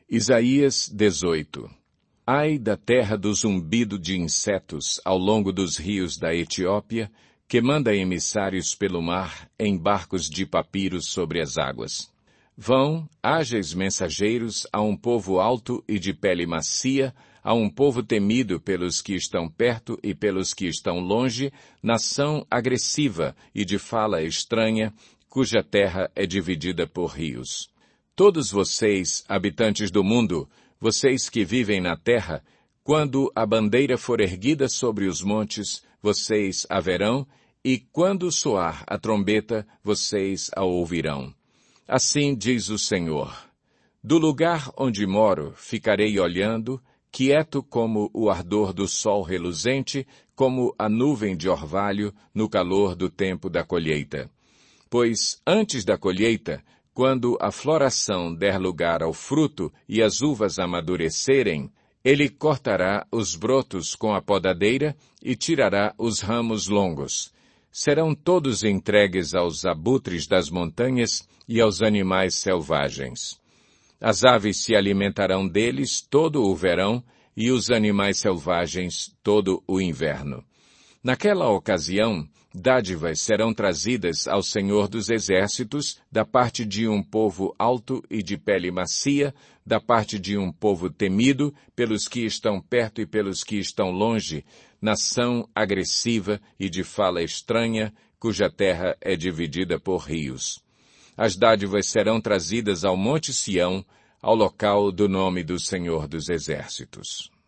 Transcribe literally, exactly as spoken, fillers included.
Isaías dezoito. Ai da terra do zumbido de insetos ao longo dos rios da Etiópia, que manda emissários pelo mar em barcos de papiros sobre as águas. Vão, ágeis mensageiros, a um povo alto e de pele macia, a um povo temido pelos que estão perto e pelos que estão longe, nação agressiva e de fala estranha, cuja terra é dividida por rios. Todos vocês, habitantes do mundo, vocês que vivem na terra, quando a bandeira for erguida sobre os montes, vocês a verão, e quando soar a trombeta, vocês a ouvirão. Assim diz o Senhor: do lugar onde moro ficarei olhando, quieto como o ardor do sol reluzente, como a nuvem de orvalho no calor do tempo da colheita. Pois antes da colheita, quando a floração der lugar ao fruto e as uvas amadurecerem, ele cortará os brotos com a podadeira e tirará os ramos longos. Serão todos entregues aos abutres das montanhas e aos animais selvagens. As aves se alimentarão deles todo o verão e os animais selvagens todo o inverno. Naquela ocasião, dádivas serão trazidas ao Senhor dos Exércitos da parte de um povo alto e de pele macia, da parte de um povo temido pelos que estão perto e pelos que estão longe, nação agressiva e de fala estranha, cuja terra é dividida por rios. As dádivas serão trazidas ao Monte Sião, ao local do nome do Senhor dos Exércitos.